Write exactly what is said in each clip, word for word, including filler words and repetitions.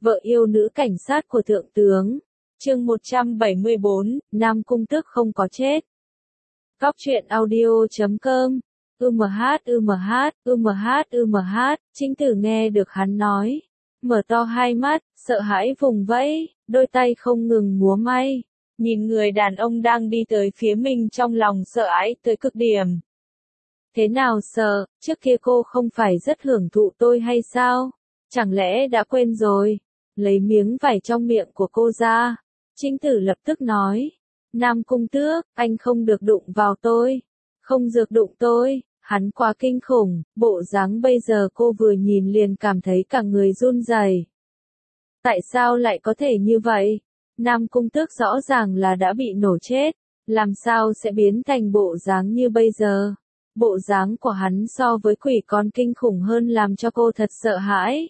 vợ yêu nữ cảnh sát của thượng tướng. Chương một trăm bảy mươi bốn, Nam Cung Tước không có chết. Góc truyện audio chấm com. UMH UMH, UMH UMH, Chính Tử nghe được hắn nói, mở to hai mắt, sợ hãi vùng vẫy, đôi tay không ngừng múa may, nhìn người đàn ông đang đi tới phía mình trong lòng sợ hãi tới cực điểm. Thế nào sợ, trước kia cô không phải rất hưởng thụ tôi hay sao? Chẳng lẽ đã quên rồi? Lấy miếng vải trong miệng của cô ra. Chính Tử lập tức nói, Nam Cung Tước, anh không được đụng vào tôi. Không được đụng tôi, hắn quá kinh khủng, bộ dáng bây giờ cô vừa nhìn liền cảm thấy cả người run rẩy. Tại sao lại có thể như vậy? Nam Cung Tước rõ ràng là đã bị nổ chết, làm sao sẽ biến thành bộ dáng như bây giờ? Bộ dáng của hắn so với quỷ còn kinh khủng hơn làm cho cô thật sợ hãi.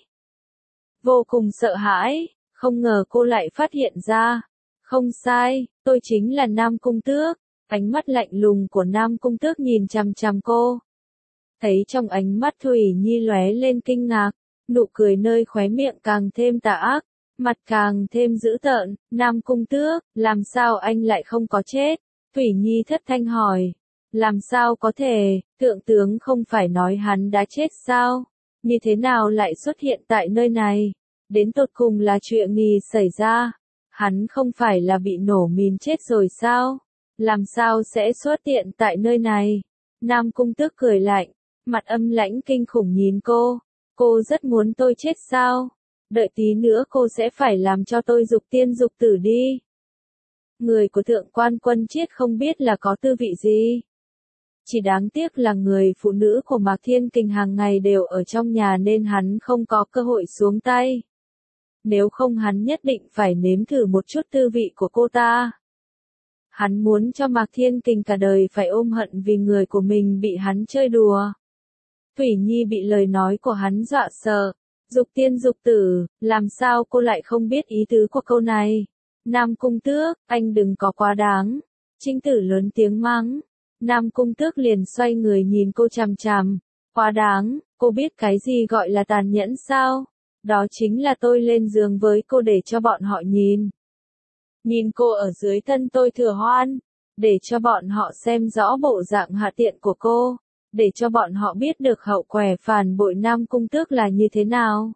Vô cùng sợ hãi, không ngờ cô lại phát hiện ra. Không sai, tôi chính là Nam Cung Tước. Ánh mắt lạnh lùng của Nam Cung Tước nhìn chằm chằm cô. Thấy trong ánh mắt Thủy Nhi lóe lên kinh ngạc, nụ cười nơi khóe miệng càng thêm tà ác, mặt càng thêm dữ tợn. Nam Cung Tước, làm sao anh lại không có chết? Thủy Nhi thất thanh hỏi. Làm sao có thể, thượng tướng không phải nói hắn đã chết sao? Như thế nào lại xuất hiện tại nơi này? Đến tột cùng là chuyện gì xảy ra? Hắn không phải là bị nổ mìn chết rồi sao? Làm sao sẽ xuất hiện tại nơi này? Nam Cung Tước cười lạnh, mặt âm lãnh kinh khủng nhìn cô. Cô rất muốn tôi chết sao? Đợi tí nữa cô sẽ phải làm cho tôi dục tiên dục tử đi. Người của thượng quan Quân Chiết không biết là có tư vị gì. Chỉ đáng tiếc là người phụ nữ của Mạc Thiên Kình hàng ngày đều ở trong nhà nên hắn không có cơ hội xuống tay. Nếu không hắn nhất định phải nếm thử một chút tư vị của cô ta. Hắn muốn cho Mạc Thiên Kình cả đời phải ôm hận vì người của mình bị hắn chơi đùa. Thủy Nhi bị lời nói của hắn dọa sợ. Dục tiên dục tử, làm sao cô lại không biết ý tứ của câu này? Nam Cung Tước, anh đừng có quá đáng. Chính Tử lớn tiếng mắng. Nam Cung Tước liền xoay người nhìn cô chằm chằm. Quá đáng, cô biết cái gì gọi là tàn nhẫn sao? Đó chính là tôi lên giường với cô để cho bọn họ nhìn. Nhìn cô ở dưới thân tôi thừa hoan. Để cho bọn họ xem rõ bộ dạng hạ tiện của cô. Để cho bọn họ biết được hậu quả phản bội Nam Cung Tước là như thế nào.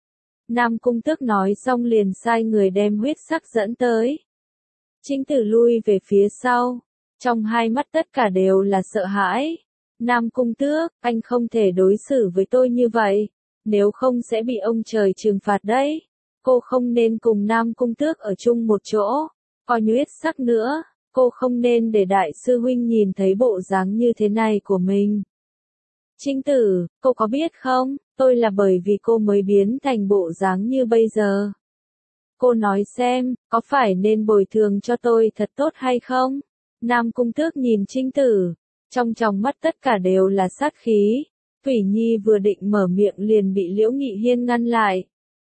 Nam Cung Tước nói xong liền sai người đem huyết sắc dẫn tới. Chính Tử lui về phía sau. Trong hai mắt tất cả đều là sợ hãi. Nam Cung Tước, anh không thể đối xử với tôi như vậy. Nếu không sẽ bị ông trời trừng phạt đấy. Cô không nên cùng Nam Cung Tước ở chung một chỗ. Coi như huyết sắc nữa. Cô không nên để đại sư huynh nhìn thấy bộ dáng như thế này của mình. Chính Tử, cô có biết không, tôi là bởi vì cô mới biến thành bộ dáng như bây giờ. Cô nói xem, có phải nên bồi thường cho tôi thật tốt hay không? Nam Cung Tước nhìn Chính Tử, trong tròng mắt tất cả đều là sát khí. Thủy Nhi vừa định mở miệng liền bị Liễu Nghị Hiên ngăn lại.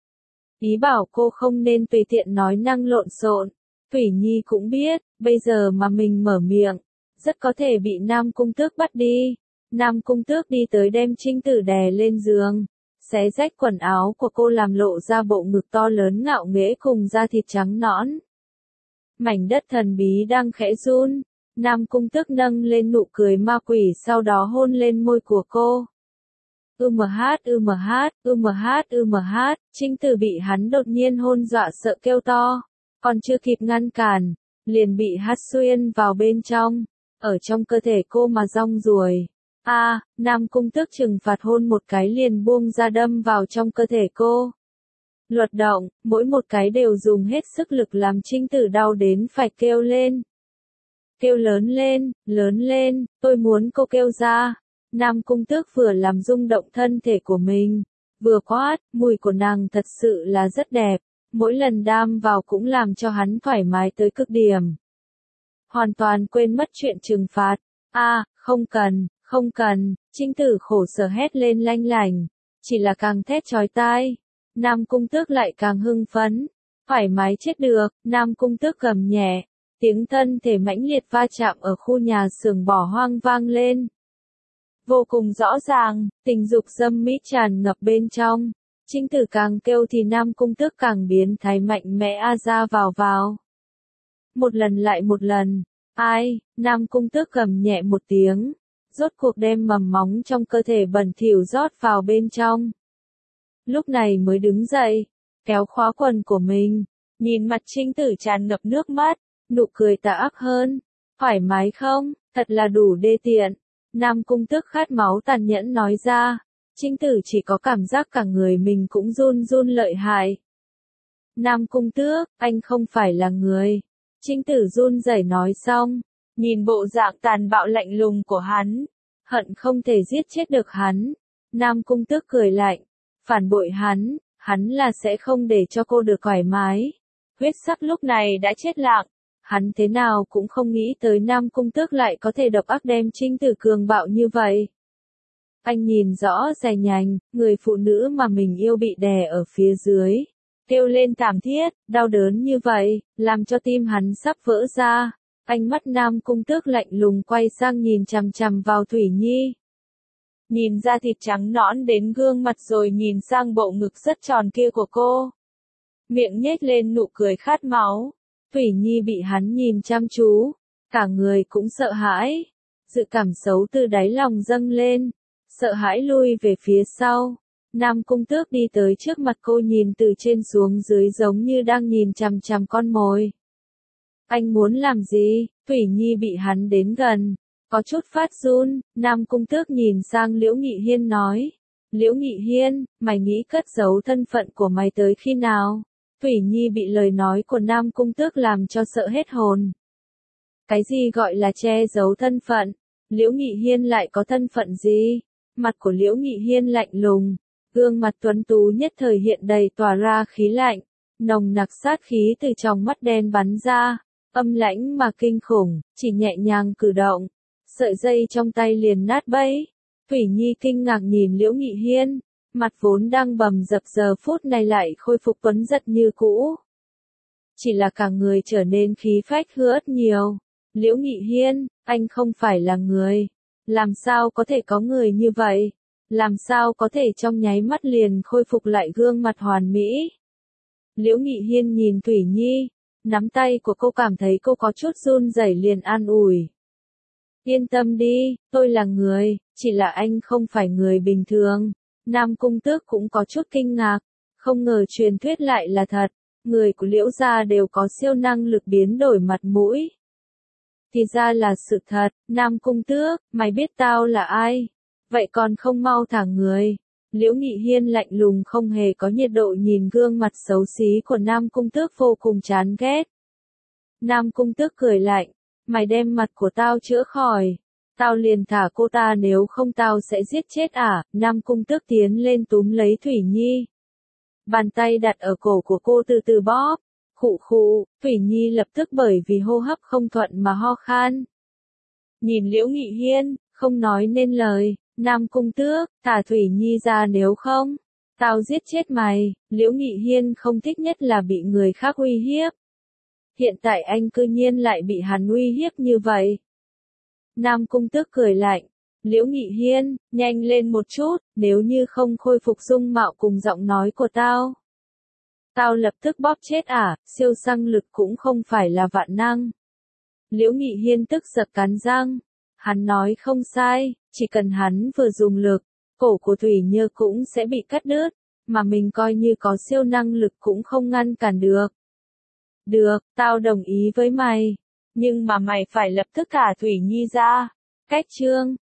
Ý bảo cô không nên tùy tiện nói năng lộn xộn. Thủy Nhi cũng biết, bây giờ mà mình mở miệng, rất có thể bị Nam Cung Tước bắt đi. Nam Cung Tước đi tới đem Chính Tử đè lên giường, xé rách quần áo của cô làm lộ ra bộ ngực to lớn ngạo nghễ cùng da thịt trắng nõn. Mảnh đất thần bí đang khẽ run, Nam Cung Tước nâng lên nụ cười ma quỷ sau đó hôn lên môi của cô. UMH UMH, UMH UMH, Chính Tử bị hắn đột nhiên hôn dọa sợ kêu to, còn chưa kịp ngăn cản, liền bị hắt xuyên vào bên trong, ở trong cơ thể cô mà rong ruổi. A, à, Nam Cung Tước trừng phạt hôn một cái liền buông ra đâm vào trong cơ thể cô. Luật động, mỗi một cái đều dùng hết sức lực làm Chính Tử đau đến phải kêu lên. Kêu lớn lên, lớn lên, tôi muốn cô kêu ra. Nam Cung Tước vừa làm rung động thân thể của mình, vừa quát, mùi của nàng thật sự là rất đẹp, mỗi lần đam vào cũng làm cho hắn thoải mái tới cực điểm. Hoàn toàn quên mất chuyện trừng phạt. A, à, không cần, không cần, Chính Tử khổ sở hét lên lanh lảnh, chỉ là càng thét chói tai. Nam Cung Tước lại càng hưng phấn, thoải mái chết được. Nam Cung Tước gầm nhẹ, tiếng thân thể mãnh liệt va chạm ở khu nhà xưởng bỏ hoang vang lên. Vô cùng rõ ràng, tình dục dâm mỹ tràn ngập bên trong. Trinh Tử càng kêu thì Nam Cung Tước càng biến thái mạnh mẽ a ra vào vào. Một lần lại một lần, ai, Nam Cung Tước gầm nhẹ một tiếng, rốt cuộc đem mầm móng trong cơ thể bẩn thỉu rót vào bên trong. Lúc này mới đứng dậy, kéo khóa quần của mình, nhìn mặt Trinh Tử tràn ngập nước mắt, nụ cười tà ác hơn, thoải mái không, thật là đủ đê tiện. Nam Cung Tước khát máu tàn nhẫn nói ra, Trinh Tử chỉ có cảm giác cả người mình cũng run run lợi hại. Nam Cung Tước, anh không phải là người. Trinh Tử run rẩy nói xong, nhìn bộ dạng tàn bạo lạnh lùng của hắn, hận không thể giết chết được hắn. Nam Cung Tước cười lạnh, phản bội hắn, hắn là sẽ không để cho cô được thoải mái. Huyết sắc lúc này đã chết lặng, hắn thế nào cũng không nghĩ tới Nam Cung Tước lại có thể độc ác đem Trinh Tử cường bạo như vậy. Anh nhìn rõ rành nhành, người phụ nữ mà mình yêu bị đè ở phía dưới, kêu lên thảm thiết, đau đớn như vậy, làm cho tim hắn sắp vỡ ra. Ánh mắt Nam Cung Tước lạnh lùng quay sang nhìn chằm chằm vào Thủy Nhi. Nhìn da thịt trắng nõn đến gương mặt rồi nhìn sang bộ ngực rất tròn kia của cô. Miệng nhếch lên nụ cười khát máu. Thủy Nhi bị hắn nhìn chăm chú, cả người cũng sợ hãi. Dự cảm xấu từ đáy lòng dâng lên, sợ hãi lui về phía sau. Nam Cung Tước đi tới trước mặt cô nhìn từ trên xuống dưới giống như đang nhìn chằm chằm con mồi. Anh muốn làm gì? Thủy Nhi bị hắn đến gần, có chút phát run. Nam Cung Tước nhìn sang Liễu Nghị Hiên nói, Liễu Nghị Hiên, mày nghĩ cất giấu thân phận của mày tới khi nào? Thủy Nhi bị lời nói của Nam Cung Tước làm cho sợ hết hồn. Cái gì gọi là che giấu thân phận? Liễu Nghị Hiên lại có thân phận gì? Mặt của Liễu Nghị Hiên lạnh lùng, gương mặt tuấn tú nhất thời hiện đầy tỏa ra khí lạnh, nồng nặc sát khí từ trong mắt đen bắn ra, âm lãnh mà kinh khủng, chỉ nhẹ nhàng cử động, sợi dây trong tay liền nát bấy. Thủy Nhi kinh ngạc nhìn Liễu Nghị Hiên, mặt vốn đang bầm dập giờ phút này lại khôi phục tuấn giật như cũ. Chỉ là cả người trở nên khí phách hớt nhiều. Liễu Nghị Hiên, anh không phải là người. Làm sao có thể có người như vậy? Làm sao có thể trong nháy mắt liền khôi phục lại gương mặt hoàn mỹ? Liễu Nghị Hiên nhìn Thủy Nhi, nắm tay của cô cảm thấy cô có chút run rẩy liền an ủi. Yên tâm đi, tôi là người, chỉ là anh không phải người bình thường. Nam Cung Tước cũng có chút kinh ngạc, không ngờ truyền thuyết lại là thật, người của Liễu gia đều có siêu năng lực biến đổi mặt mũi. Thì ra là sự thật. Nam Cung Tước, mày biết tao là ai? Vậy còn không mau thả người. Liễu Nghị Hiên lạnh lùng không hề có nhiệt độ nhìn gương mặt xấu xí của Nam Cung Tước vô cùng chán ghét. Nam Cung Tước cười lạnh, mày đem mặt của tao chữa khỏi, tao liền thả cô ta, nếu không tao sẽ giết chết à? Nam Cung Tước tiến lên túm lấy Thủy Nhi, bàn tay đặt ở cổ của cô từ từ bóp. Khụ khụ, Thủy Nhi lập tức bởi vì hô hấp không thuận mà ho khan. Nhìn Liễu Nghị Hiên, không nói nên lời. Nam Cung Tước, thả Thủy Nhi ra nếu không, tao giết chết mày. Liễu Nghị Hiên không thích nhất là bị người khác uy hiếp. Hiện tại anh cư nhiên lại bị hắn uy hiếp như vậy. Nam Cung Tước cười lạnh, Liễu Nghị Hiên, nhanh lên một chút, nếu như không khôi phục dung mạo cùng giọng nói của tao, tao lập tức bóp chết à? Siêu năng lực cũng không phải là vạn năng. Liễu Nghị Hiên tức giận cắn răng. Hắn nói không sai, chỉ cần hắn vừa dùng lực, cổ của Thủy Nhi cũng sẽ bị cắt đứt, mà mình coi như có siêu năng lực cũng không ngăn cản được. Được, tao đồng ý với mày, nhưng mà mày phải lập tức thả Thủy Nhi ra. Cách chương